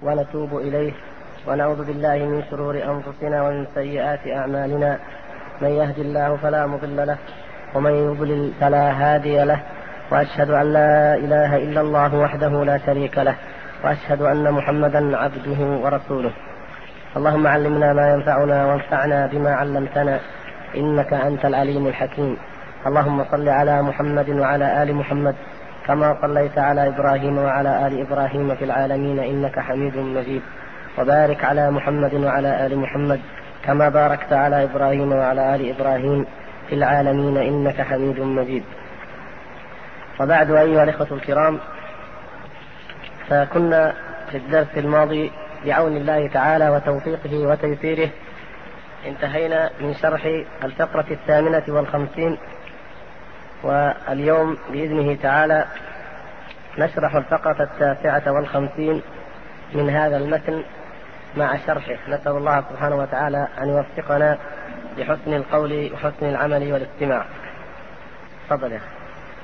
ونتوب إليه، ونعوذ بالله من شرور أنفسنا ومن سيئات أعمالنا. من يهد الله فلا مضل له، ومن يضلل فلا هادي له، وأشهد أن لا إله إلا الله وحده لا شريك له، وأشهد أن محمدا عبده ورسوله. اللهم علمنا ما ينفعنا وانفعنا بما علمتنا، إنك أنت العليم الحكيم. اللهم صل على محمد وعلى آل محمد كما صليت على إبراهيم وعلى آل إبراهيم في العالمين إنك حميد مجيد، وبارك على محمد وعلى آل محمد كما باركت على إبراهيم وعلى آل إبراهيم في العالمين إنك حميد مجيد. وبعد، أيها الإخوة الكرام، فكنا في الدرس الماضي بعون الله تعالى وتوفيقه وتيسيره انتهينا من شرح الفقرة 58، واليوم بإذنه تعالى نشرح الفقرة 59 من هذا المتن مع شرحه. نسأل الله سبحانه وتعالى أن يوفقنا لحسن القول وحسن العمل والاستماع. تفضل يا أخي.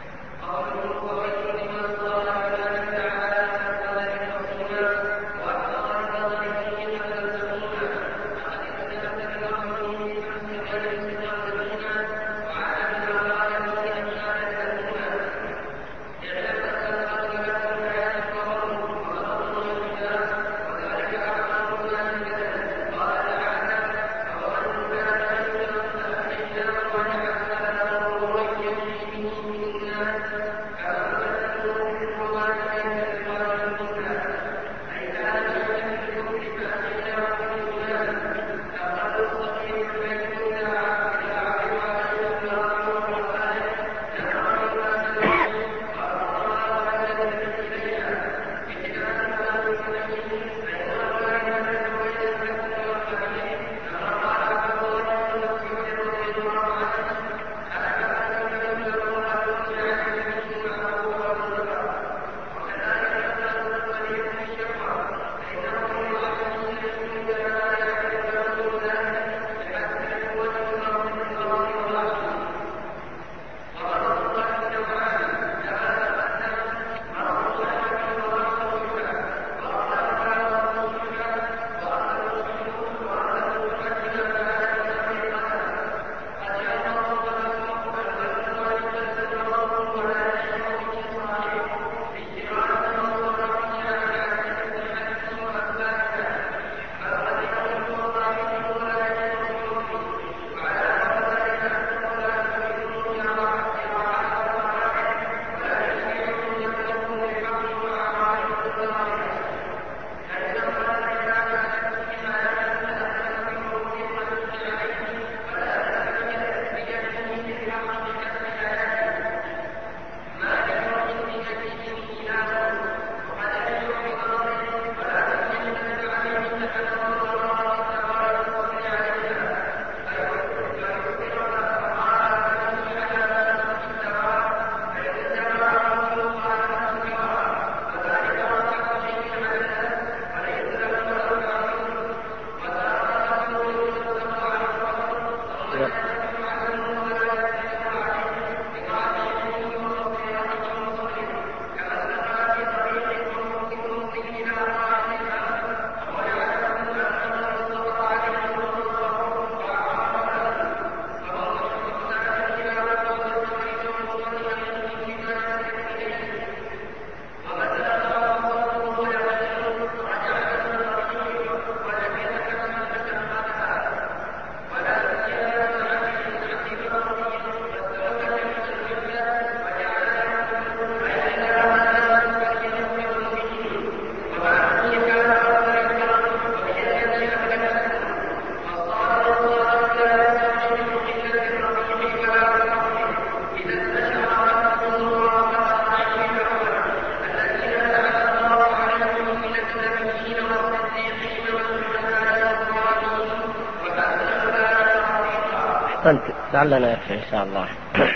لعلنا يكفي إن شاء الله.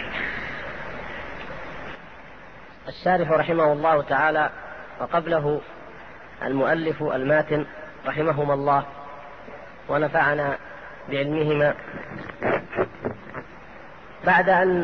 الشارح رحمه الله تعالى وقبله المؤلف الماتن رحمهما الله ونفعنا بعلمهما، بعد أن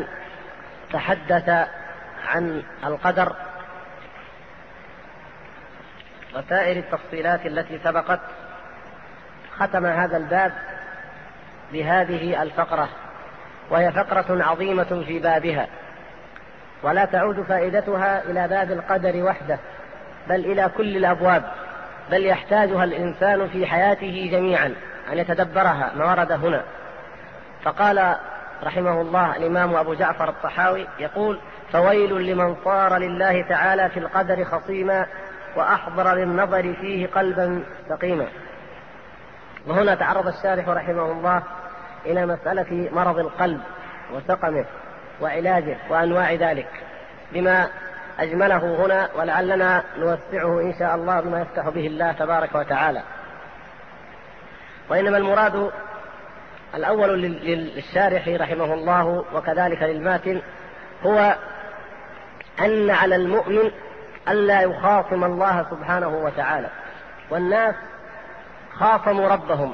تحدث عن القدر وسائر التفصيلات التي سبقت، ختم هذا الباب بهذه الفقرة، وهي فقرة عظيمة في بابها، ولا تعود فائدتها إلى باب القدر وحده، بل إلى كل الأبواب، بل يحتاجها الإنسان في حياته جميعا أن يتدبرها ما ورد هنا. فقال رحمه الله الإمام أبو جعفر الطحاوي يقول: فويل لمن صار لله تعالى في القدر خصيما وأحضر للنظر فيه قلبا سقيما. وهنا تعرض الشارح رحمه الله إلى مسألة مرض القلب وسقمه وعلاجه وأنواع ذلك بما أجمله هنا، ولعلنا نوسعه إن شاء الله بما يفتح به الله تبارك وتعالى. وإنما المراد الأول للشارح رحمه الله وكذلك للماتن هو أن على المؤمن ألا يخاصم الله سبحانه وتعالى. والناس خاصموا ربهم.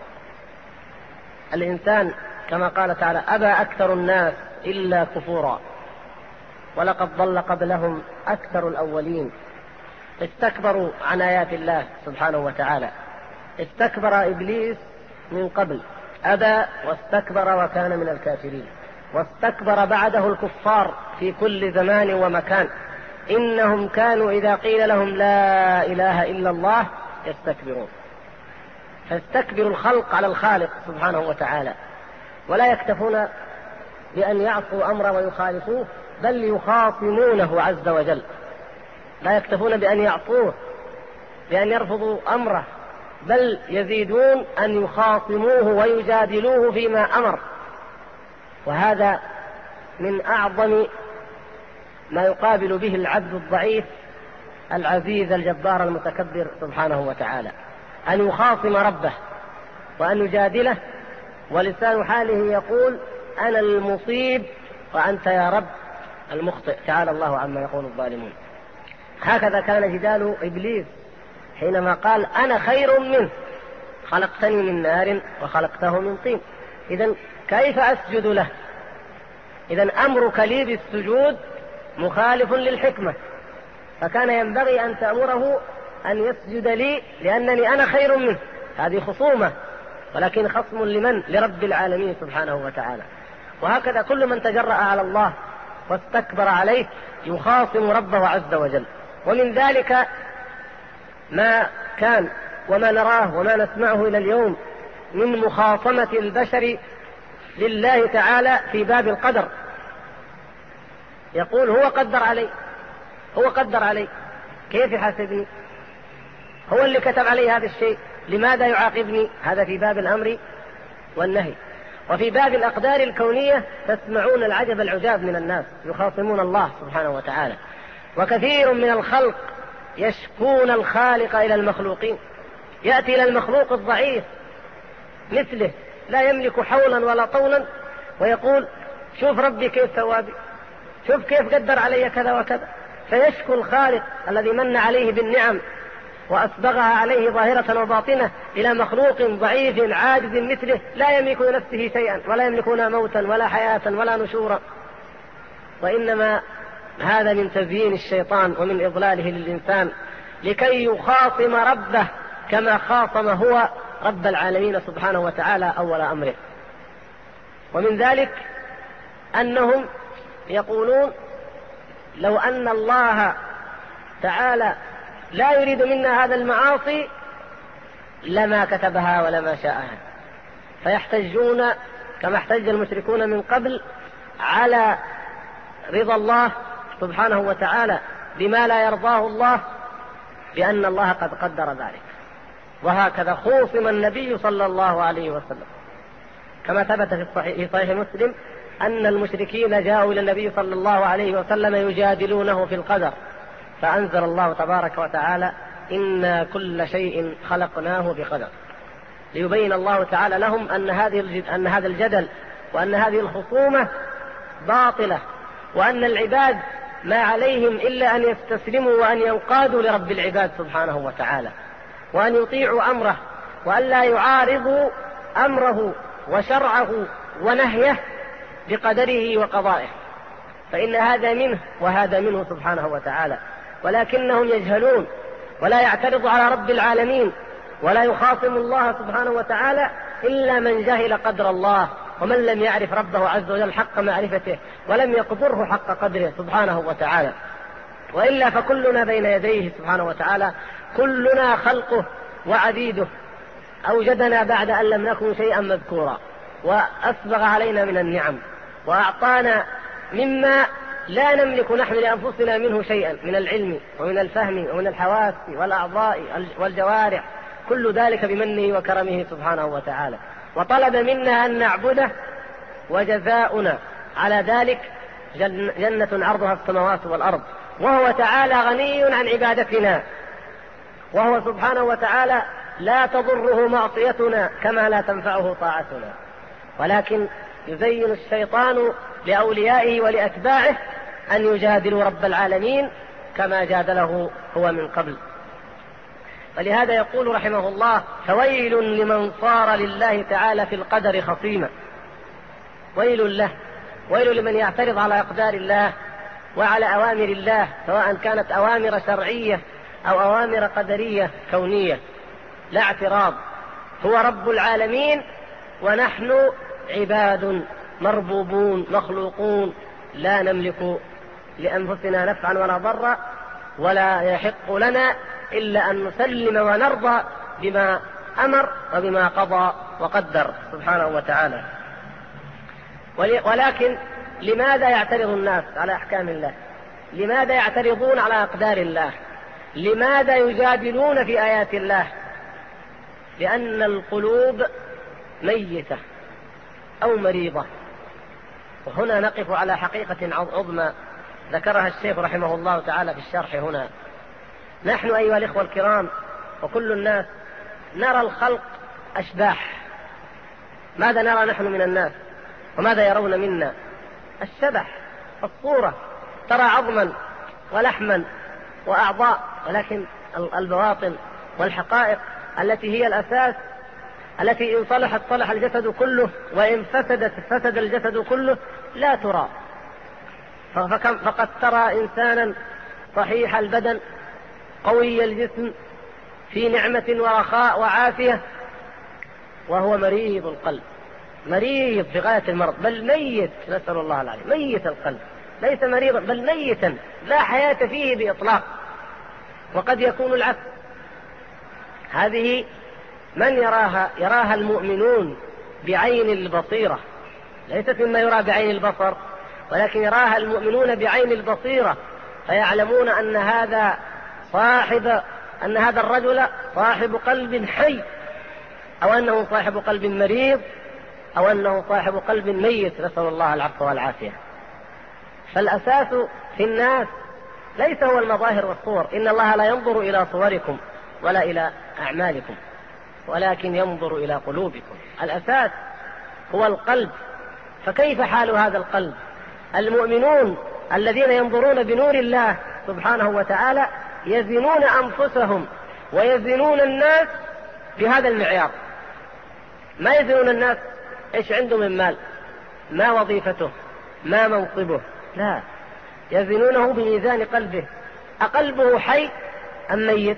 الإنسان كما قال تعالى: أبى أكثر الناس إلا كفورا ولقد ضل قبلهم أكثر الأولين. استكبروا عن آيات الله سبحانه وتعالى. استكبر إبليس من قبل، أبى واستكبر وكان من الكافرين. واستكبر بعده الكفار في كل زمان ومكان. إنهم كانوا إذا قيل لهم لا إله إلا الله يستكبرون. فاستكبر الخلق على الخالق سبحانه وتعالى، ولا يكتفون بأن يعصوا أمره ويخالفوه، بل يخاصمونه عز وجل. لا يكتفون بأن يعصوه، بأن يرفضوا أمره، بل يزيدون أن يخاصموه ويجادلوه فيما أمر. وهذا من أعظم ما يقابل به العبد الضعيف العزيز الجبار المتكبر سبحانه وتعالى، أن يخاصم ربه وأن يجادله، ولسان حاله يقول: أنا المصيب وأنت يا رب المخطئ، تعالى الله عما يقول الظالمون. هكذا كان جدال إبليس حينما قال: أنا خير منه، خلقتني من نار وخلقته من طين. إذن كيف أسجد له؟ إذن أمرك لي بالسجود مخالف للحكمة، فكان ينبغي أن تأمره أن يسجد لي لأنني أنا خير منه. هذه خصومة، ولكن خصم لمن؟ لرب العالمين سبحانه وتعالى. وهكذا كل من تجرأ على الله واستكبر عليه يخاصم ربه عز وجل. ومن ذلك ما كان وما نراه وما نسمعه إلى اليوم من مخاصمة البشر لله تعالى في باب القدر. يقول: هو قدر علي، هو قدر علي، كيف يحاسبني؟ هو اللي كتب علي هذا الشيء، لماذا يعاقبني؟ هذا في باب الأمر والنهي. وفي باب الأقدار الكونية تسمعون العجب العجاب من الناس يخاصمون الله سبحانه وتعالى. وكثير من الخلق يشكون الخالق إلى المخلوقين، يأتي إلى المخلوق الضعيف مثله لا يملك حولا ولا طولا ويقول: شوف ربي كيف ثوابي، شوف كيف قدر علي كذا وكذا. فيشكو الخالق الذي من عليه بالنعم وأسبغها عليه ظاهرة وباطنة إلى مخلوق ضعيف عاجز مثله لا يملك لنفسه شيئا، ولا يملكون موتا ولا حياة ولا نشورا. وإنما هذا من تزيين الشيطان ومن إضلاله للإنسان لكي يخاصم ربه كما خاصم هو رب العالمين سبحانه وتعالى أول أمره. ومن ذلك أنهم يقولون: لو أن الله تعالى لا يريد منا هذا المعاصي لما كتبها ولما شاءها. فيحتجون كما احتج المشركون من قبل على رضا الله سبحانه وتعالى بما لا يرضاه الله، بأن الله قد قدر ذلك. وهكذا خوصم النبي صلى الله عليه وسلم، كما ثبت في صحيح مسلم أن المشركين جاءوا إلى النبي صلى الله عليه وسلم يجادلونه في القدر، فأنزل الله تبارك وتعالى: إنا كل شيء خلقناه بقدر، ليبين الله تعالى لهم أن هذا الجدل وأن هذه الخصومة باطلة، وأن العباد ما عليهم إلا أن يستسلموا وأن ينقادوا لرب العباد سبحانه وتعالى، وأن يطيعوا أمره، وأن لا يعارضوا أمره وشرعه ونهيه بقدره وقضائه، فإن هذا منه وهذا منه سبحانه وتعالى. ولكنهم يجهلون ولا يعترض على رب العالمين، ولا يخاصم الله سبحانه وتعالى إلا من جهل قدر الله، ومن لم يعرف ربه عز وجل حق معرفته، ولم يقدره حق قدره سبحانه وتعالى. وإلا فكلنا بين يديه سبحانه وتعالى، كلنا خلقه وعبيده، أوجدنا بعد أن لم نكن شيئا مذكورا، وأسبغ علينا من النعم، وأعطانا مما لا نملك نحن لأنفسنا منه شيئا، من العلم ومن الفهم ومن الحواس والأعضاء والجوارح، كل ذلك بمنه وكرمه سبحانه وتعالى. وطلب منا أن نعبده، وجزاؤنا على ذلك جنة عرضها السماوات والأرض، وهو تعالى غني عن عبادتنا، وهو سبحانه وتعالى لا تضره معصيتنا كما لا تنفعه طاعتنا. ولكن يزين الشيطان لأوليائه ولأتباعه أن يجادلوا رب العالمين كما جادله هو من قبل. ولهذا يقول رحمه الله: فويل لمن صار لله تعالى في القدر خصيما. ويل له، ويل لمن يعترض على أقدار الله وعلى أوامر الله، سواء كانت أوامر شرعية أو أوامر قدرية كونية. لا اعتراض، هو رب العالمين ونحن عباد مربوبون مخلوقون، لا نملك لأنفسنا نفعا ولا ضرا، ولا يحق لنا إلا أن نسلم ونرضى بما أمر وبما قضى وقدر سبحانه وتعالى. ولكن لماذا يعترض الناس على أحكام الله؟ لماذا يعترضون على أقدار الله؟ لماذا يجادلون في آيات الله؟ لأن القلوب ميتة أو مريضة. وهنا نقف على حقيقة عظمى ذكرها الشيخ رحمه الله تعالى في الشرح هنا. نحن أيها الإخوة الكرام وكل الناس نرى الخلق أشباح. ماذا نرى نحن من الناس وماذا يرون منا؟ الشبح، الصورة، ترى عظما ولحما وأعضاء، ولكن البواطن والحقائق التي هي الأساس، التي إن صلحت صلح الجسد كله، وإن فسدت فسد الجسد كله، لا ترى. فقد ترى إنسانا صحيح البدن قوي الجسم في نعمة ورخاء وعافية، وهو مريض القلب، مريض في غاية المرض، بل ميت، نسأل الله العافية، ميت القلب، ليس مريضا بل ميتا، لا حياة فيه بإطلاق. وقد يكون العكس. هذه من يراها المؤمنون بعين البصيرة، ليست مما يرى بعين البصر، ولكن يراها المؤمنون بعين البصيرة، فيعلمون أن هذا الرجل صاحب قلب حي، أو أنه صاحب قلب مريض، أو أنه صاحب قلب ميت، نسأل الله العفو والعافية. فالأساس في الناس ليس هو المظاهر والصور، إن الله لا ينظر إلى صوركم ولا إلى أعمالكم، ولكن ينظر إلى قلوبكم. الأساس هو القلب. فكيف حال هذا القلب؟ المؤمنون الذين ينظرون بنور الله سبحانه وتعالى يزنون أنفسهم ويزنون الناس بهذا المعيار. ما يزنون الناس إيش عنده من مال، ما وظيفته، ما منصبه، لا، يزنونه بميزان قلبه. أقلبه حي أم ميت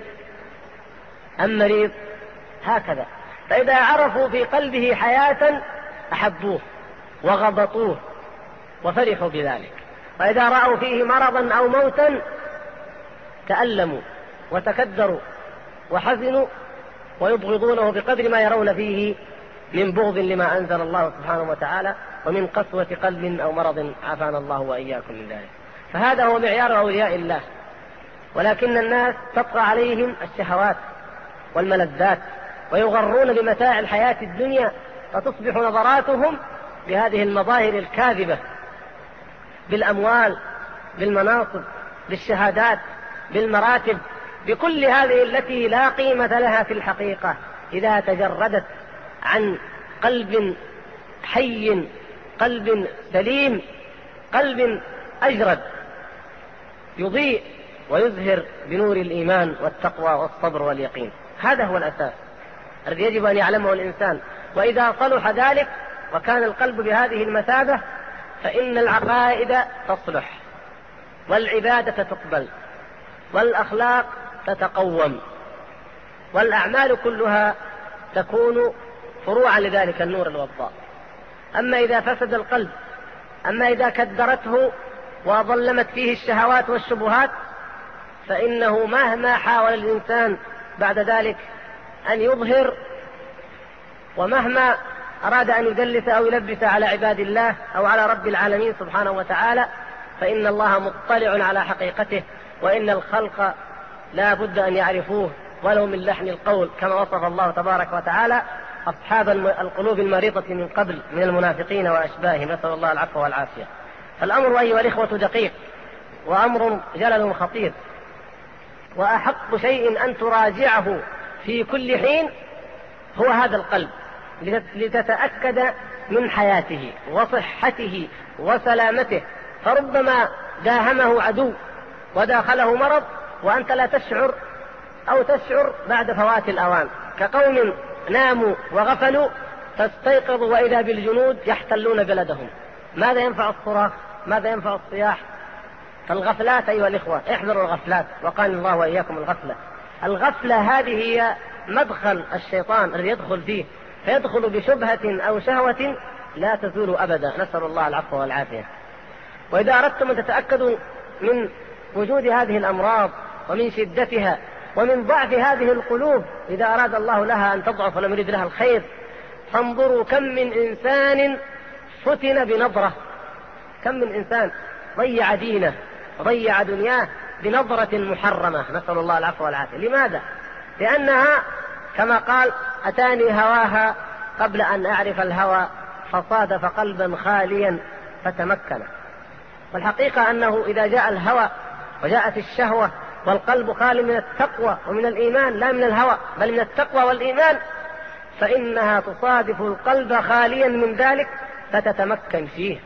أم مريض؟ هكذا. فإذا عرفوا في قلبه حياة أحبوه وغبطوه وفرحوا بذلك، وإذا رأوا فيه مرضا أو موتا تألموا وتكدروا وحزنوا ويبغضونه بقدر ما يرون فيه من بغض لما أنزل الله سبحانه وتعالى ومن قسوة قلب أو مرض، عافانا الله وإياكم من ذلك. فهذا هو معيار أولياء الله. ولكن الناس تطغى عليهم الشهوات والملذات، ويغرون بمتاع الحياة الدنيا، فتصبح نظراتهم بهذه المظاهر الكاذبة، بالأموال، بالمناصب، بالشهادات، بالمراتب، بكل هذه التي لا قيمة لها في الحقيقة إذا تجردت عن قلب حي، قلب سليم، قلب أجرد يضيء ويزهر بنور الإيمان والتقوى والصبر واليقين. هذا هو الأساس الذي يجب أن يعلمه الإنسان. وإذا صلح ذلك وكان القلب بهذه المثابة فإن العقائد تصلح، والعبادة تقبل، والأخلاق تتقوم، والأعمال كلها تكون فروعا لذلك النور الوضاء. أما إذا فسد القلب، أما إذا كدرته وظلمت فيه الشهوات والشبهات، فإنه مهما حاول الإنسان بعد ذلك أن يظهر، ومهما أراد أن يدلس أو يلبس على عباد الله أو على رب العالمين سبحانه وتعالى، فإن الله مطلع على حقيقته، وإن الخلق لا بد أن يعرفوه ولو من لحن القول، كما وصف الله تبارك وتعالى أصحاب القلوب المريضة من قبل من المنافقين وأشباههم، نسأل الله العفو والعافية. فالأمر أيها الإخوة دقيق، وأمر جلل خطير، وأحق شيء أن تراجعه في كل حين هو هذا القلب، لتتأكد من حياته وصحته وسلامته. فربما داهمه عدو وداخله مرض وأنت لا تشعر، أو تشعر بعد فوات الأوان، كقوم ناموا وغفلوا فاستيقظوا وإذا بالجنود يحتلون بلدهم. ماذا ينفع الصراخ؟ ماذا ينفع الصياح؟ فالغفلات أيها الإخوة، احذروا الغفلات، وقال الله وإياكم الغفلة. الغفلة هذه هي مدخل الشيطان الذي يدخل فيه، فيدخل بشبهة أو شهوة لا تزول أبدا، نسأل الله العفو والعافية. وإذا أردتم أن تتأكدوا من وجود هذه الأمراض ومن شدتها ومن ضعف هذه القلوب إذا أراد الله لها أن تضعف ولم يريد لها الخير، فانظروا كم من إنسان فتن بنظرة، كم من إنسان ضيع دينه ضيع دنياه بنظرة محرمة، نسأل الله العفو والعافية. لماذا؟ لأنها كما قال أتاني هواها قبل أن أعرف الهوى، فصادف قلبا خاليا فتمكن. والحقيقة أنه إذا جاء الهوى وجاءت الشهوة والقلب خالي من التقوى ومن الإيمان، لا من الهوى بل من التقوى والإيمان، فإنها تصادف القلب خاليا من ذلك فتتمكن فيه.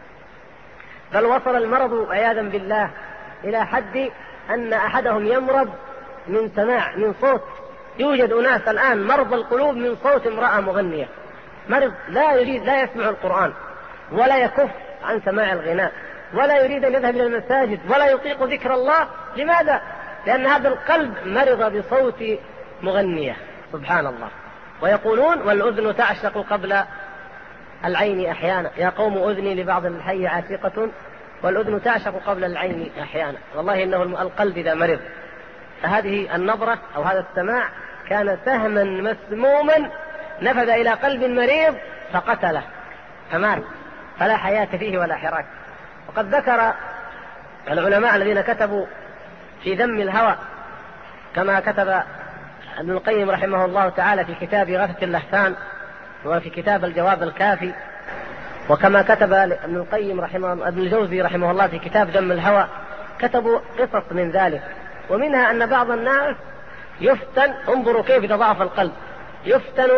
بل وصل المرض عياذا بالله إلى حد أن أحدهم يمرض من سماع، من صوت. يوجد أناس الآن مرضى القلوب من صوت امرأة مغنية، مرض لا يريد، لا يسمع القرآن ولا يكف عن سماع الغناء ولا يريد أن يذهب إلى المساجد ولا يطيق ذكر الله. لماذا؟ لأن هذا القلب مرض بصوت مغنية، سبحان الله. ويقولون والأذن تعشق قبل العين أحيانا، يا قوم أذني لبعض الحي عاشقة والأذن تعشق قبل العين أحيانا. والله إنه القلب إذا مرض، فهذه النظرة أو هذا السماع كان سهما مسموما نفذ إلى قلب مريض فقتله فمات، فلا حياة فيه ولا حراك. وقد ذكر العلماء الذين كتبوا في ذم الهوى، كما كتب ابن القيم رحمه الله تعالى في كتاب غثة اللهفان، وفي كتاب الجواب الكافي، وكما كتب ابن القيم ابن الجوزي رحمه الله في كتاب ذم الهوى، كتبوا قصص من ذلك. ومنها أن بعض الناس يفتن، انظروا كيف إذا ضعف القلب، يفتن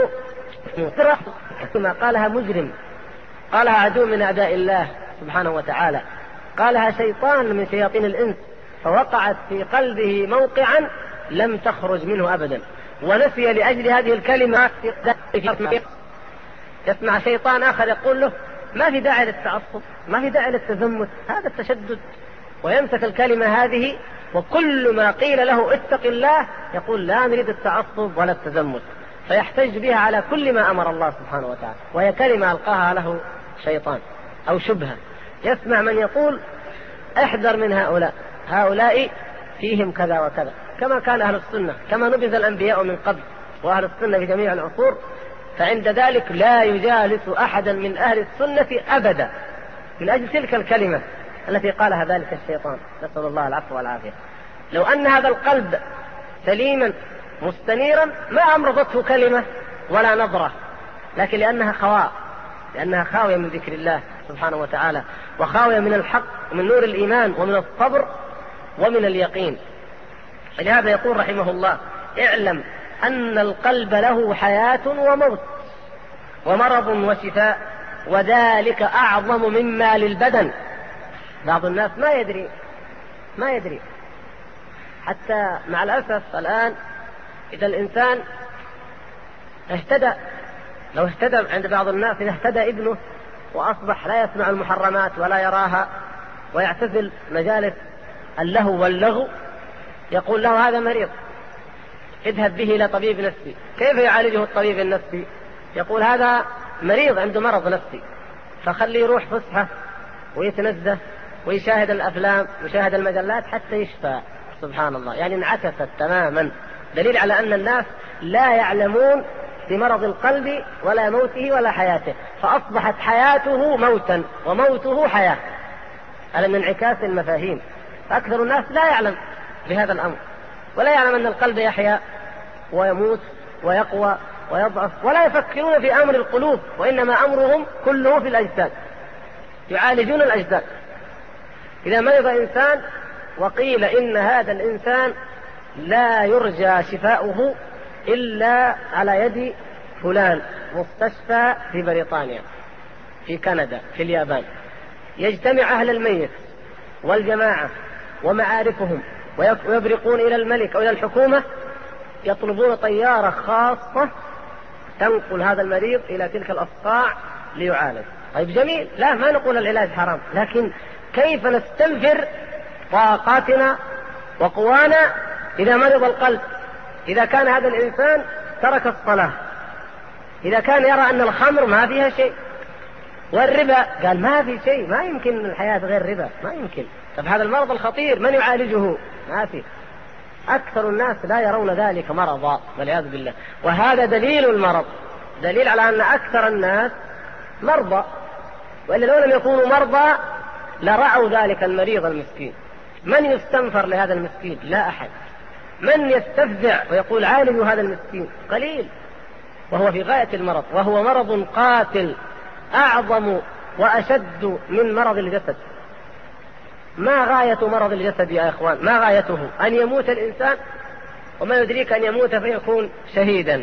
كما قالها مجرم، قالها عدو من أعداء الله سبحانه وتعالى، قالها شيطان من شياطين الإنس، فوقعت في قلبه موقعا لم تخرج منه أبدا، ونسي لأجل هذه الكلمة يسمع شيطان آخر يقول له ما في داعي للتعصب، ما في داعي للتزمت، هذا التشدد، ويمسك الكلمة هذه، وكل ما قيل له اتق الله يقول لا نريد التعصب ولا التزمت، فيحتج بها على كل ما أمر الله سبحانه وتعالى، وهي كلمة ألقاها له شيطان أو شبهة. يسمع من يقول احذر من هؤلاء فيهم كذا وكذا، كما كان أهل السنة، كما نبذ الأنبياء من قبل وأهل السنة في جميع العصور، فعند ذلك لا يجالس أحدا من أهل السنة أبدا من أجل تلك الكلمة التي قالها ذلك الشيطان، نسأل الله العفو والعافية. لو أن هذا القلب سليما مستنيرا ما أمرضته كلمة ولا نظرة، لكن لأنها خاوية من ذكر الله سبحانه وتعالى، وخاوية من الحق ومن نور الإيمان ومن الصبر ومن اليقين. لهذا يقول رحمه الله اعلم أن القلب له حياة وموت ومرض وشفاء، وذلك أعظم مما للبدن. بعض الناس ما يدري حتى مع الأسف الآن إذا الإنسان لو اهتدى عند بعض الناس، إذا اهتدى ابنه وأصبح لا يسمع المحرمات ولا يراها ويعتزل مجالس اللهو واللغو، يقول له هذا مريض، اذهب به إلى طبيب نفسي. كيف يعالجه الطبيب النفسي؟ يقول هذا مريض عنده مرض نفسي، فخليه يروح فسحة ويتنزه ويشاهد الأفلام ويشاهد المجلات حتى يشفى. سبحان الله، يعني انعكست تماما، دليل على أن الناس لا يعلمون بمرض القلب ولا موته ولا حياته، فأصبحت حياته موتا وموته حياة. هذا من انعكاس المفاهيم. فأكثر الناس لا يعلم بهذا الأمر، ولا يعلم أن القلب يحيا ويموت ويقوى ويضعف، ولا يفكرون في أمر القلوب، وإنما أمرهم كله في الأجساد، يعالجون الأجساد. إذا مرض إنسان وقيل إن هذا الإنسان لا يرجى شفاؤه إلا على يد فلان، مستشفى في بريطانيا، في كندا، في اليابان، يجتمع أهل الميت والجماعة ومعارفهم ويبرقون إلى الملك أو إلى الحكومة، يطلبون طيارة خاصة تنقل هذا المريض إلى تلك الأصقاع ليعالج. طيب جميل، لا ما نقول العلاج حرام، لكن كيف نستنفر طاقاتنا وقوانا إذا مرض القلب؟ إذا كان هذا الإنسان ترك الصلاة، إذا كان يرى أن الخمر ما فيها شيء والربا قال ما في شيء، ما يمكن الحياة غير ربا، ما يمكن. طب هذا المرض الخطير من يعالجه؟ ما في. أكثر الناس لا يرون ذلك مرضا والعياذ بالله، وهذا دليل المرض، دليل على أن أكثر الناس مرضى، وإلا لو لم يكونوا مرضى لرعوا ذلك المريض المسكين. من يستنفر لهذا المسكين؟ لا أحد. من يستفزع ويقول عالجوا هذا المسكين؟ قليل، وهو في غاية المرض، وهو مرض قاتل أعظم وأشد من مرض الجسد. ما غاية مرض الجسد يا إخوان؟ ما غايته؟ أن يموت الإنسان، وما يدريك أن يموت فيكون شهيدا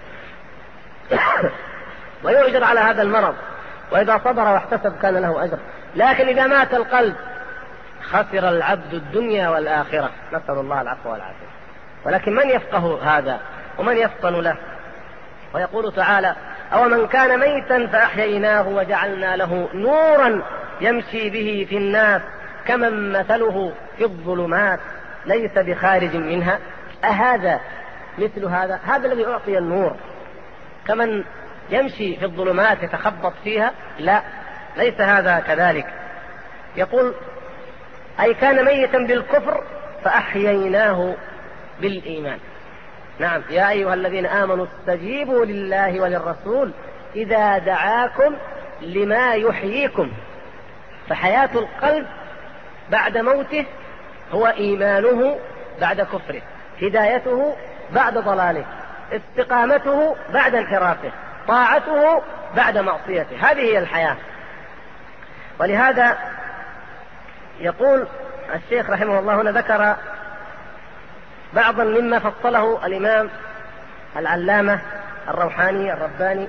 ويؤجر على هذا المرض، وإذا صبر واحتسب كان له أجر. لكن إذا مات القلب خسر العبد الدنيا والآخرة، نسأل الله العفو والعافية. ولكن من يفقه هذا ومن يفطن له؟ ويقول تعالى أو من كان ميتا فأحييناه وجعلنا له نورا يمشي به في الناس كمن مثله في الظلمات ليس بخارج منها. أهذا مثل هذا؟ هذا الذي أعطي النور كمن يمشي في الظلمات يتخبط فيها؟ لا، ليس هذا كذلك. يقول أي كان ميتا بالكفر فأحييناه بالإيمان. نعم، يا أيها الذين آمنوا استجيبوا لله وللرسول إذا دعاكم لما يحييكم. فحياة القلب بعد موته هو إيمانه بعد كفره، هدايته بعد ضلاله، استقامته بعد انحرافه، طاعته بعد معصيته. هذه هي الحياة. ولهذا يقول الشيخ رحمه الله هنا ذكر بعضا مما فصله الإمام العلامة الروحاني الرباني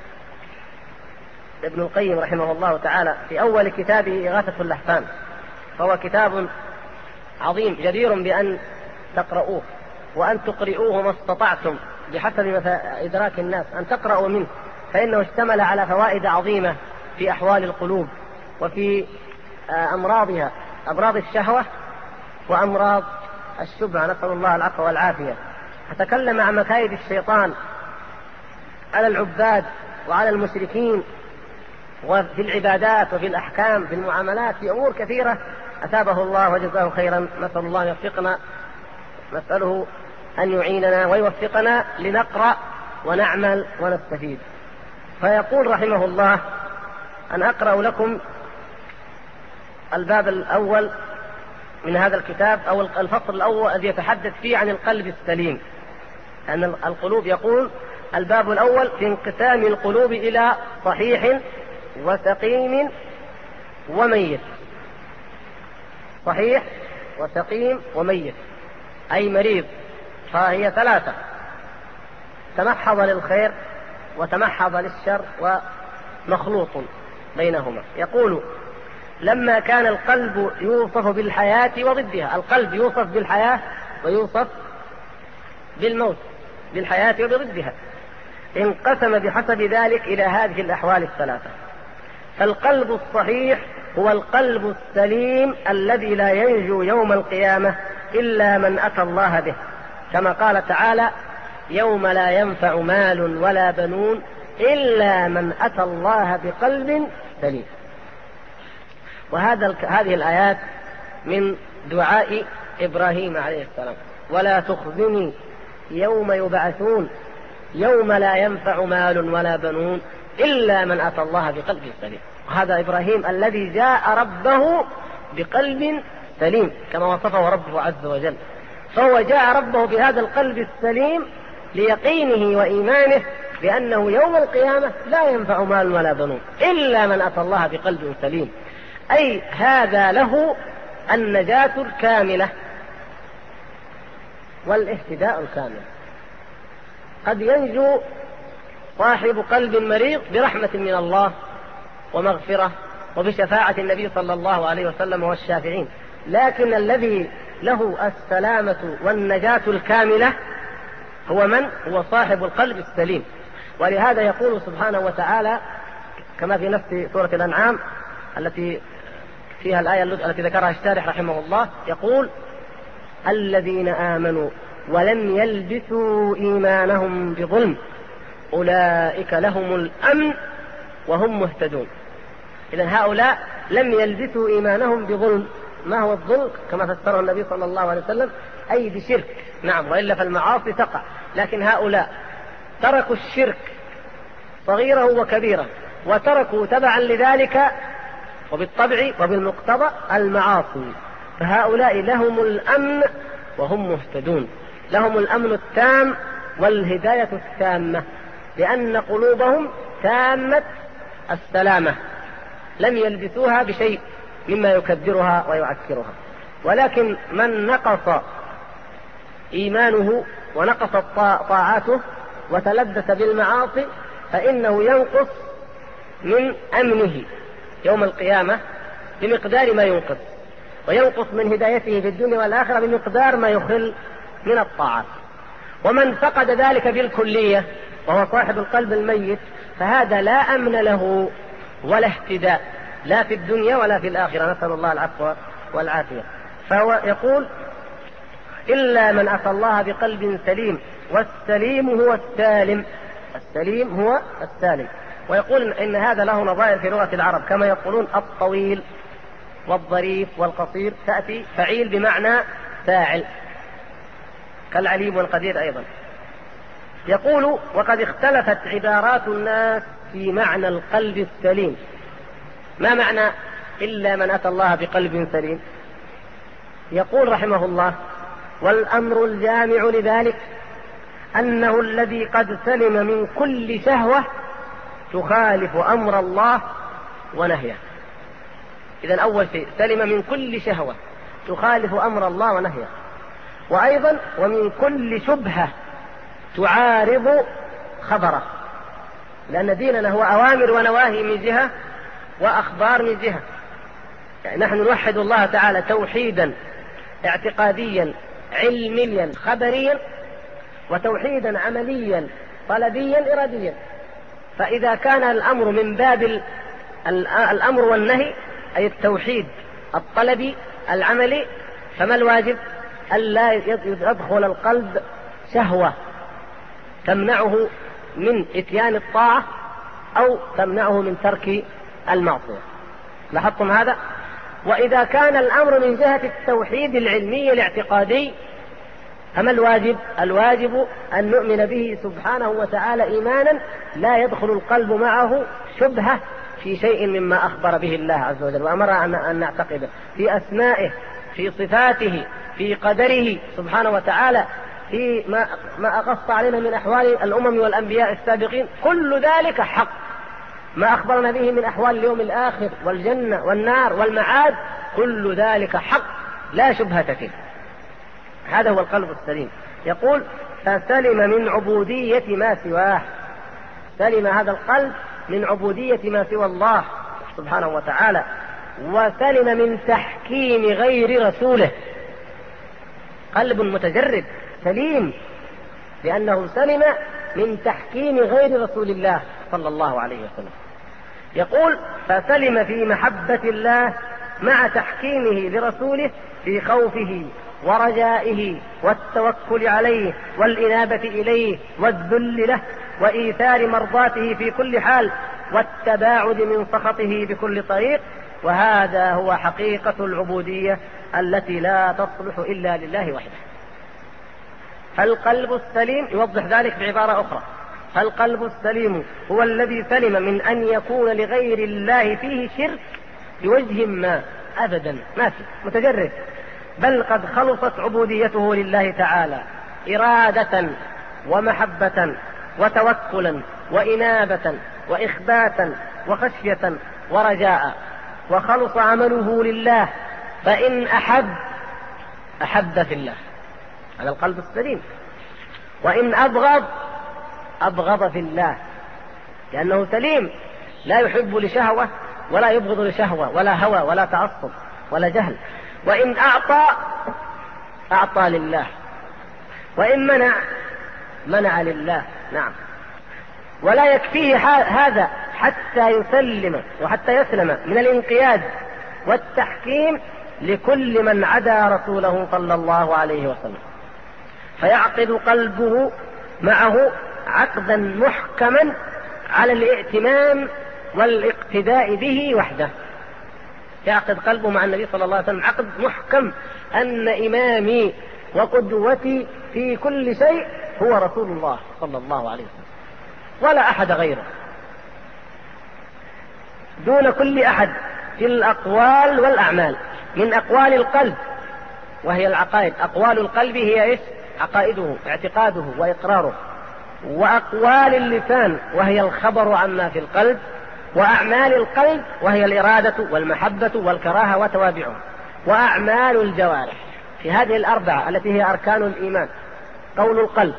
ابن القيم رحمه الله تعالى في أول كتابه إغاثة اللحفان، فهو كتاب عظيم جدير بأن تقرؤوه وأن تقرئوه ما استطعتم بحسب إدراك الناس، أن تقرأوا منه، فإنه اشتمل على فوائد عظيمة في أحوال القلوب وفي أمراضها، أمراض الشهوة وأمراض الشبهة، نسأل الله العفو والعافية. أتكلم عن مكايد الشيطان على العباد وعلى المشركين وفي العبادات وفي الأحكام في المعاملات في أمور كثيرة، أثابه الله وجزاه خيرا. نسأل الله يوفقنا، نسأله أن يعيننا ويوفقنا لنقرأ ونعمل ونستفيد. فيقول رحمه الله أن أقرأ لكم الباب الأول من هذا الكتاب أو الفصل الأول الذي يتحدث فيه عن القلب السليم. أن القلوب، يقول الباب الأول في انقسام القلوب إلى صحيح وسقيم وميت. صحيح وسقيم وميت أي مريض، فهي ثلاثة: تمحض للخير وتمحض للشر ومخلوط بينهما. يقول لما كان القلب يوصف بالحياة وضدها، القلب يوصف بالحياة ويوصف بالموت، بالحياة وبضدها، انقسم بحسب ذلك إلى هذه الأحوال الثلاثة. فالقلب الصحيح هو القلب السليم الذي لا ينجو يوم القيامة إلا من أتى الله به، كما قال تعالى: يوم لا ينفع مال ولا بنون إلا من أتى الله بقلب سليم. هذه الآيات من دعاء إبراهيم عليه السلام: ولا تخزني يوم يبعثون يوم لا ينفع مال ولا بنون إلا من أتى الله بقلب سليم. وهذا إبراهيم الذي جاء ربه بقلب سليم كما وصفه ربه عز وجل، فهو جاء ربه بهذا القلب السليم ليقينه وإيمانه بأنه يوم القيامة لا ينفع مال ولا بنون إلا من أتى الله بقلب سليم، أي هذا له النجاة الكاملة والاهتداء الكامل. قد ينجو صاحب قلب مريض برحمة من الله ومغفرة وبشفاعة النبي صلى الله عليه وسلم والشافعين، لكن الذي له السلامة والنجاة الكاملة هو من؟ هو صاحب القلب السليم. ولهذا يقول سبحانه وتعالى كما في نفس سورة الأنعام التي فيها الآية التي ذكرها الشارح رحمه الله، يقول: الذين آمنوا ولم يلبسوا إيمانهم بظلم أولئك لهم الأمن وهم مهتدون. إذن هؤلاء لم يلبسوا إيمانهم بظلم. ما هو الظلم؟ كما فسره النبي صلى الله عليه وسلم: أي بشرك. نعم، وإلا فالمعاصي تقع، لكن هؤلاء تركوا الشرك صغيره وكبيره، وتركوا تبعا لذلك وبالطبع وبالمقتضى المعاصي، فهؤلاء لهم الأمن وهم مهتدون، لهم الأمن التام والهداية التامة، لأن قلوبهم تامة السلامة، لم يلبسوها بشيء مما يكدرها ويعكرها. ولكن من نقص إيمانه ونقصت طاعاته وتلبس بالمعاصي فإنه ينقص من أمنه يوم القيامة بمقدار ما ينقص، وينقص من هدايته في الدنيا والآخرة بمقدار ما يخل من الطاعات. ومن فقد ذلك بالكلية وهو صاحب القلب الميت فهذا لا أمن له ولا اهتداء، لا في الدنيا ولا في الآخرة، نسأل الله العفو والعافية. فهو يقول: إلا من أتى الله بقلب سليم، والسليم هو السالم، السليم هو السالم. ويقول إن هذا له نظائر في لغة العرب، كما يقولون الطويل والظريف والقصير تأتي فعيل بمعنى فاعل، كالعليم والقدير أيضا. يقول: وقد اختلفت عبارات الناس في معنى القلب السليم. ما معنى إلا من أتى الله بقلب سليم؟ يقول رحمه الله: والأمر الجامع لذلك أنه الذي قد سلم من كل شهوة تخالف أمر الله ونهيه. إذن أول شيء سلم من كل شهوة تخالف أمر الله ونهيه، وأيضا ومن كل شبهة تعارض خبره، لأن ديننا هو أوامر ونواهي من جهة وأخبار من جهة. يعني نحن نوحد الله تعالى توحيدا اعتقاديا علميا خبريا، وتوحيدا عمليا طلبيا إراديا. فإذا كان الأمر من باب الأمر والنهي أي التوحيد الطلبي العملي، فما الواجب؟ ألا يدخل القلب شهوة تمنعه من إتيان الطاعة أو تمنعه من ترك المعصية. لاحظتم هذا؟ وإذا كان الأمر من جهة التوحيد العلمي الاعتقادي فما الواجب؟ الواجب أن نؤمن به سبحانه وتعالى إيمانا لا يدخل القلب معه شبهة في شيء مما أخبر به الله عز وجل وأمر أن نعتقده في أسمائه، في صفاته، في قدره سبحانه وتعالى، في ما أقص علينا من أحوال الأمم والأنبياء السابقين. كل ذلك حق، ما أخبرنا به من أحوال اليوم الآخر والجنة والنار والمعاد، كل ذلك حق لا شبهة فيه. هذا هو القلب السليم. يقول: فسلم من عبودية ما سواه. سلم هذا القلب من عبودية ما سوى الله سبحانه وتعالى، وسلم من تحكيم غير رسوله. قلب متجرد سليم لأنه سلم من تحكيم غير رسول الله صلى الله عليه وسلم. يقول: فسلم في محبة الله مع تحكيمه لرسوله في خوفه ورجائه والتوكل عليه والإنابة إليه والذل له وإيثار مرضاته في كل حال والتباعد من سخطه بكل طريق. وهذا هو حقيقة العبودية التي لا تصلح إلا لله وحده. فالقلب السليم يوضح ذلك بعبارة أخرى: فالقلب السليم هو الذي سلم من أن يكون لغير الله فيه شرك بوجه ما، أبدا ما في، متجرد، بل قد خلصت عبوديته لله تعالى إرادة ومحبة وتوكلا وإنابة وإخباتا وخشية ورجاء، وخلص عمله لله، فإن أحب في الله، هذا القلب السليم، وإن أبغض في الله، لأنه سليم لا يحب لشهوة ولا يبغض لشهوة ولا هوى ولا تعصب ولا جهل. وإن أعطى لله، وإن منع لله. نعم. ولا يكفيه هذا حتى يسلم وحتى يسلم من الانقياد والتحكيم لكل من عدا رسوله صلى الله عليه وسلم، فيعقد قلبه معه عقدا محكما على الائتمام والاقتداء به وحده. يعقد قلبه مع النبي صلى الله عليه وسلم عقد محكم أن إمامي وقدوتي في كل شيء هو رسول الله صلى الله عليه وسلم ولا أحد غيره، دون كل أحد في الأقوال والأعمال. من أقوال القلب وهي العقائد، أقوال القلب هي إيش؟ عقائده، اعتقاده وإقراره. وأقوال اللسان وهي الخبر عما في القلب. وأعمال القلب وهي الإرادة والمحبة والكراهة وتوابعها. وأعمال الجوارح في هذه الأربعة التي هي أركان الإيمان: قول القلب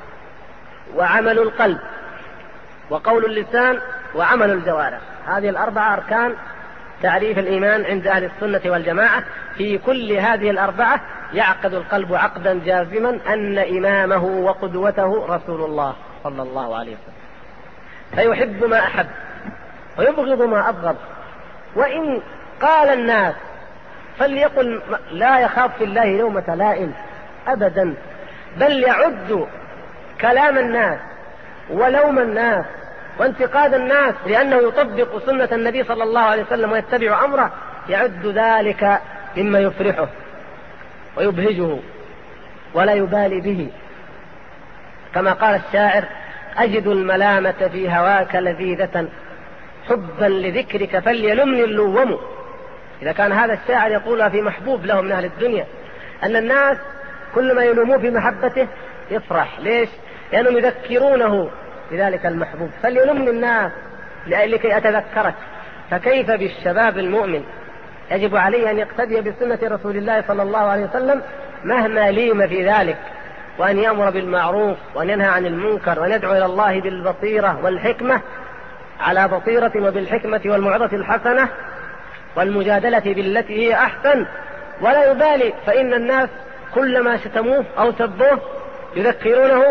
وعمل القلب وقول اللسان وعمل الجوارح. هذه الأربعة أركان تعريف الإيمان عند أهل السنة والجماعة. في كل هذه الأربعة يعقد القلب عقدا جازما أن إمامه وقدوته رسول الله صلى الله عليه وسلم، فيحب ما أحب ويبغض ما أبغض. وإن قال الناس فليقل لا يخاف في الله لومة لائم أبدا، بل يعد كلام الناس ولوم الناس وانتقاد الناس لأنه يطبق سنة النبي صلى الله عليه وسلم ويتبع أمره، يعد ذلك مما يفرحه ويبهجه ولا يبالي به. كما قال الشاعر: أجد الملامة في هواك لذيذة حبا لذكرك فليلمني اللوم. إذا كان هذا الشاعر يقولها في محبوب له من أهل الدنيا، أن الناس كل ما يلوموه في محبته يفرح. ليش؟ لأنهم يذكرونه بذلك المحبوب. فليلمني الناس لكي أتذكرك. فكيف بالشباب المؤمن؟ يجب عليه أن يقتدي بسنة رسول الله صلى الله عليه وسلم مهما ليم في ذلك، وأن يأمر بالمعروف وأن ينهى عن المنكر وأن يدعو إلى الله بالبصيرة والحكمة، على بصيرة وبالحكمة والموعظة الحسنة والمجادلة بالتي هي أحسن، ولا يبالي. فإن الناس كلما شتموه أو سبوه يذكرونه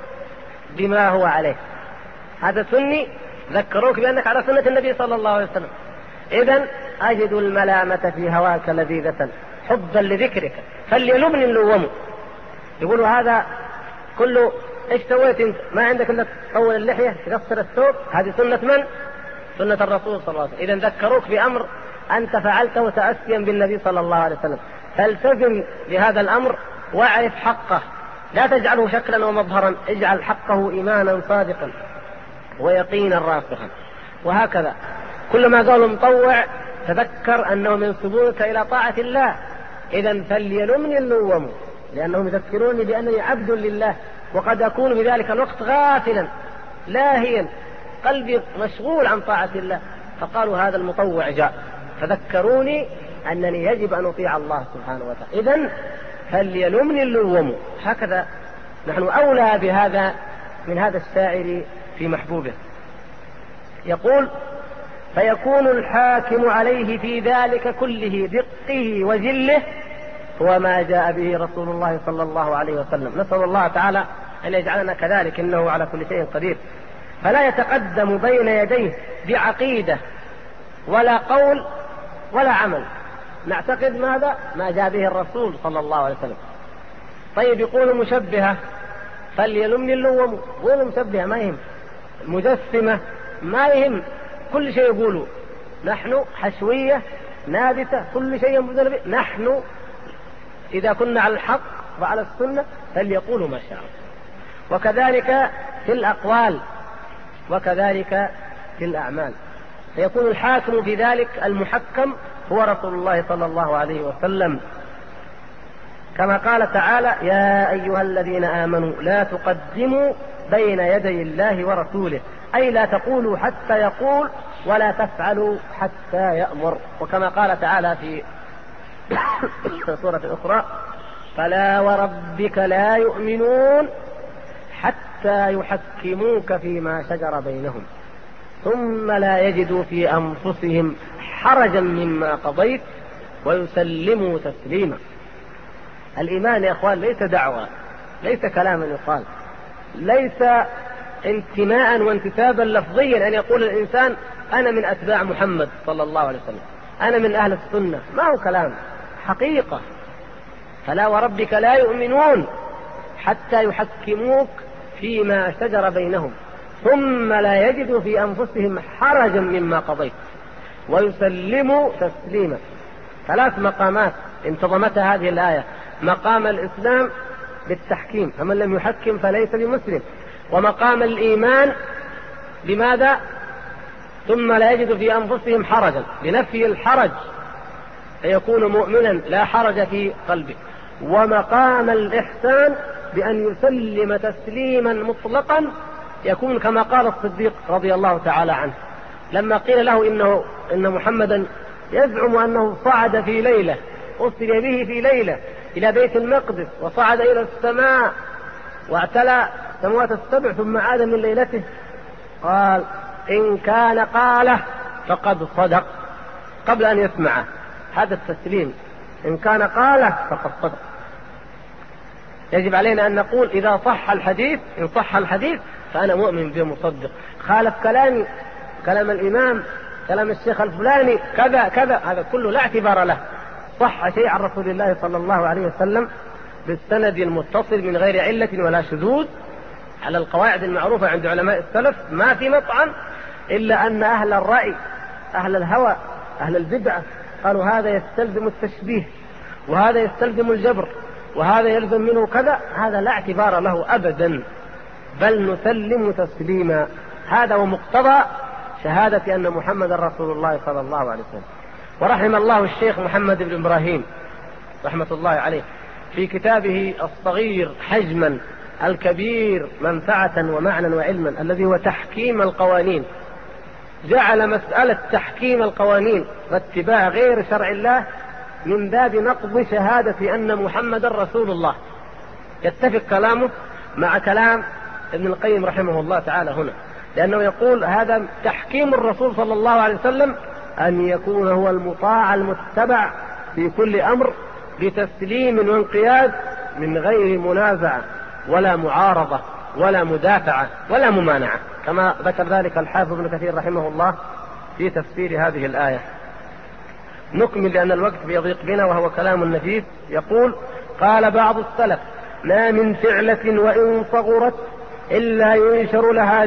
بما هو عليه. هذا سني، ذكروك بأنك على سنة النبي صلى الله عليه وسلم. إذن أجد الملامة في هواك لذيذة حبا لذكرك فليلمني اللوم. يقولوا هذا كله ايش سويت انت؟ ما عندك الا تطول اللحية تقصر الثوب. هذه سنة من؟ سنة الرسول صلى الله عليه وسلم. إذن ذكروك بأمر أنت فعلته تأسيا بالنبي صلى الله عليه وسلم، فالتزم بهذا الأمر واعرف حقه، لا تجعله شكلا ومظهرا، اجعل حقه إيمانا صادقا ويقينا راسخا. وهكذا كلما قالوا مطوع تذكر أنهم ينسبونك إلى طاعة الله. إذن فليلمني اللوم، لأنهم يذكروني بأنني عبد لله، وقد أكون في ذلك الوقت غافلا لاهيا، قلبي مشغول عن طاعة الله. فقالوا هذا المطوع جاء فذكروني أنني يجب أن أطيع الله سبحانه وتعالى. إذن فليلمني اللوم. هكذا نحن أولى بهذا من هذا الشاعر في محبوبه. يقول: فيكون الحاكم عليه في ذلك كله دقه وجله هو ما جاء به رسول الله صلى الله عليه وسلم. نسأل الله تعالى أن يجعلنا كذلك، إنه على كل شيء قدير. فلا يتقدم بين يديه بعقيدة ولا قول ولا عمل، نعتقد ماذا؟ ما جاء به الرسول صلى الله عليه وسلم. طيب يقولوا مشبهة، فليلم يلوموا، يقولوا مشبهة ما يهم، مجسمة ما يهم، كل شيء يقولوا نحن حشوية نابتة، كل شيء مذنب. نحن إذا كنا على الحق وعلى السنة فليقولوا ما شاءوا. وكذلك في الأقوال وكذلك في الأعمال، فيكون الحاكم في ذلك المحكم هو رسول الله صلى الله عليه وسلم، كما قال تعالى: يا أيها الذين آمنوا لا تقدموا بين يدي الله ورسوله، أي لا تقولوا حتى يقول ولا تفعلوا حتى يأمر. وكما قال تعالى في سورة أخرى: فلا وربك لا يؤمنون حتى يحكموك فيما شجر بينهم ثم لا يجدوا في أنفسهم حرجا مما قضيت ويسلموا تسليما. الإيمان يا أخوان ليس دعوة، ليس كلاما يقال، ليس انتماء وانتسابا لفظيا أن يقول الإنسان أنا من أتباع محمد صلى الله عليه وسلم، أنا من أهل السنة، ما هو كلام، حقيقة. فلا وربك لا يؤمنون حتى يحكموك فيما شجر بينهم ثم لا يجدوا في أنفسهم حرجا مما قضيت ويسلموا تسليما. 3 مقامات انتظمتها هذه الآية: مقام الإسلام بالتحكيم، فمن لم يحكم فليس بمسلم، ومقام الإيمان بماذا؟ ثم لا يجد في أنفسهم حرجا، بنفي الحرج فيكون مؤمنا لا حرج في قلبه، ومقام الإحسان بأن يسلم تسليما مطلقا، يكون كما قال الصديق رضي الله تعالى عنه لما قيل له إن محمدا يزعم أنه صعد في ليلة، أسري به في ليلة إلى بيت المقدس وصعد إلى السماء واعتلى سموات السبع ثم عاد من ليلته، قال: إن كان قاله فقد صدق، قبل أن يسمعه. هذا التسليم، إن كان قاله فقد صدق. يجب علينا أن نقول إذا صح الحديث، إن صح الحديث فأنا مؤمن به مصدق، خالف كلامي كلام الإمام كلام الشيخ الفلاني كذا كذا، هذا كله لا اعتبار له. صح شيء عن رسول الله صلى الله عليه وسلم بالسند المتصل من غير علة ولا شذوذ على القواعد المعروفة عند علماء السلف، ما في مطعن، إلا أن أهل الرأي أهل الهوى أهل البدعة قالوا هذا يستلزم التشبيه وهذا يستلزم الجبر وهذا يلزم منه كذا، هذا لا اعتبار له أبدا، بل نسلم تسليما. هذا ومقتضى شهادة أن محمد رسول الله صلى الله عليه وسلم. ورحم الله الشيخ محمد بن إبراهيم رحمة الله عليه في كتابه الصغير حجما الكبير منفعة ومعنى وعلما الذي هو تحكيم القوانين، جعل مسألة تحكيم القوانين واتباع غير شرع الله من باب نقض شهادة أن محمد رسول الله. يتفق كلامه مع كلام ابن القيم رحمه الله تعالى هنا، لأنه يقول هذا تحكيم الرسول صلى الله عليه وسلم أن يكون هو المطاع المتبع في كل أمر بتسليم وانقياد من غير منازعة ولا معارضة ولا مدافعة ولا ممانعة، كما ذكر ذلك الحافظ ابن كثير رحمه الله في تفسير هذه الآية. نكمل لأن الوقت بيضيق بنا، وهو كلام النفيس. يقول: قال بعض السلف: ما من فعلة وإن صغرت إلا ينشر لها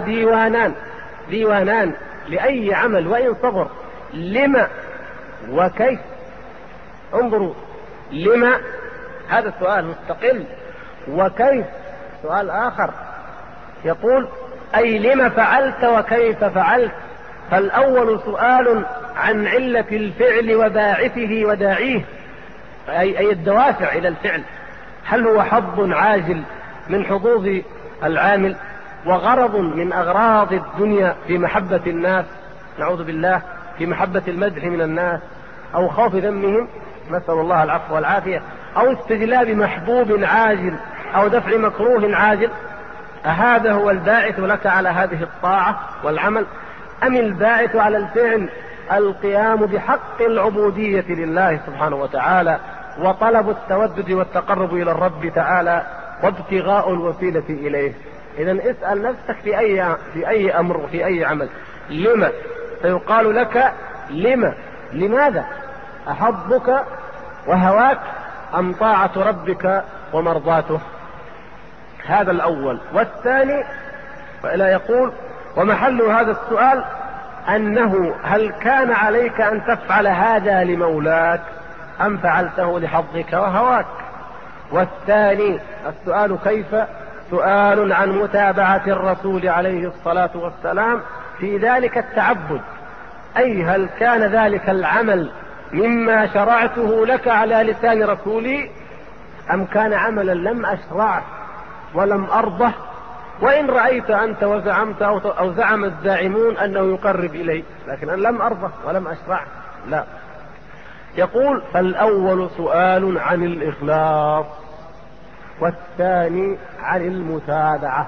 ديوانان لأي عمل وإن صغر. لما وكيف؟ انظروا، لما هذا سؤال مستقل، وكيف سؤال آخر. يقول: أي لما فعلت وكيف فعلت. فالأول سؤال عن علة الفعل وباعثه وداعيه، أي الدوافع إلى الفعل، هل هو حظ عاجل من حظوظ العامل وغرض من أغراض الدنيا في محبة الناس، نعوذ بالله، في محبة المدح من الناس أو خوف ذمهم، نسأل الله العفو والعافية، أو استجلاب محبوب عاجل أو دفع مكروه عاجل؟ أهذا هو الباعث لك على هذه الطاعة والعمل، أم الباعث على الفعل القيام بحق العبودية لله سبحانه وتعالى وطلب التودد والتقرب إلى الرب تعالى وابتغاء الوسيلة إليه؟ إذن اسأل نفسك في أي أمر وفي أي عمل لما، فيقال لك لما، لماذا؟ أحظك وهواك أم طاعة ربك ومرضاته؟ هذا الأول. والثاني فإلا يقول ومحل هذا السؤال أنه هل كان عليك أن تفعل هذا لمولاك أم فعلته لحظك وهواك؟ والثاني السؤال كيف سؤال عن متابعة الرسول عليه الصلاة والسلام في ذلك التعبد، أي هل كان ذلك العمل مما شرعته لك على لسان رسولي أم كان عملا لم أشرعه ولم أرضه، وإن رأيت أنت وزعمت أو زعم الزاعمون أنه يقرب إلي لكن أنا لم أرضه ولم أشرعه. لا. يقول فالأول سؤال عن الإخلاص والثاني عن المتابعة.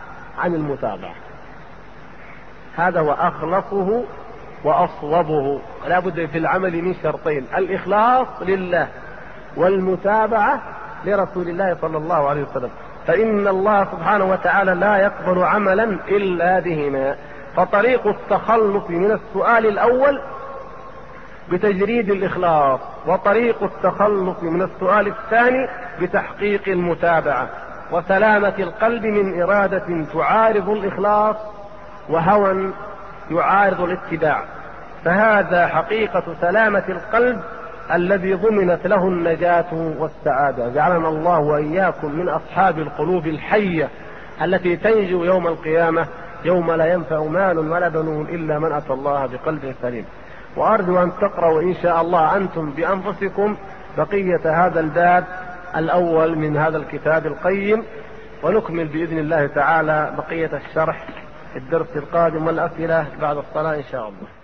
هذا هو أخلصه وأصوبه. لا بد في العمل من شرطين: الإخلاص لله والمتابعة لرسول الله صلى الله عليه وسلم، فإن الله سبحانه وتعالى لا يقبل عملا إلا بهما. فطريق التخلص من السؤال الأول بتجريد الإخلاص، وطريق التخلص من السؤال الثاني بتحقيق المتابعة، وسلامة القلب من إرادة تعارض الإخلاص وهوى يعارض الاتباع. فهذا حقيقة سلامة القلب الذي ضمنت له النجاة والسعادة. جعلنا الله وإياكم من أصحاب القلوب الحية التي تنجو يوم القيامة يوم لا ينفع مال ولا بنون إلا من أتى الله بقلب سليم. وأرجو أن تقرأوا إن شاء الله أنتم بأنفسكم بقية هذا الباب الأول من هذا الكتاب القيم، ونكمل بإذن الله تعالى بقية الشرح الدرس القادم والأسئلة بعد الصلاة إن شاء الله.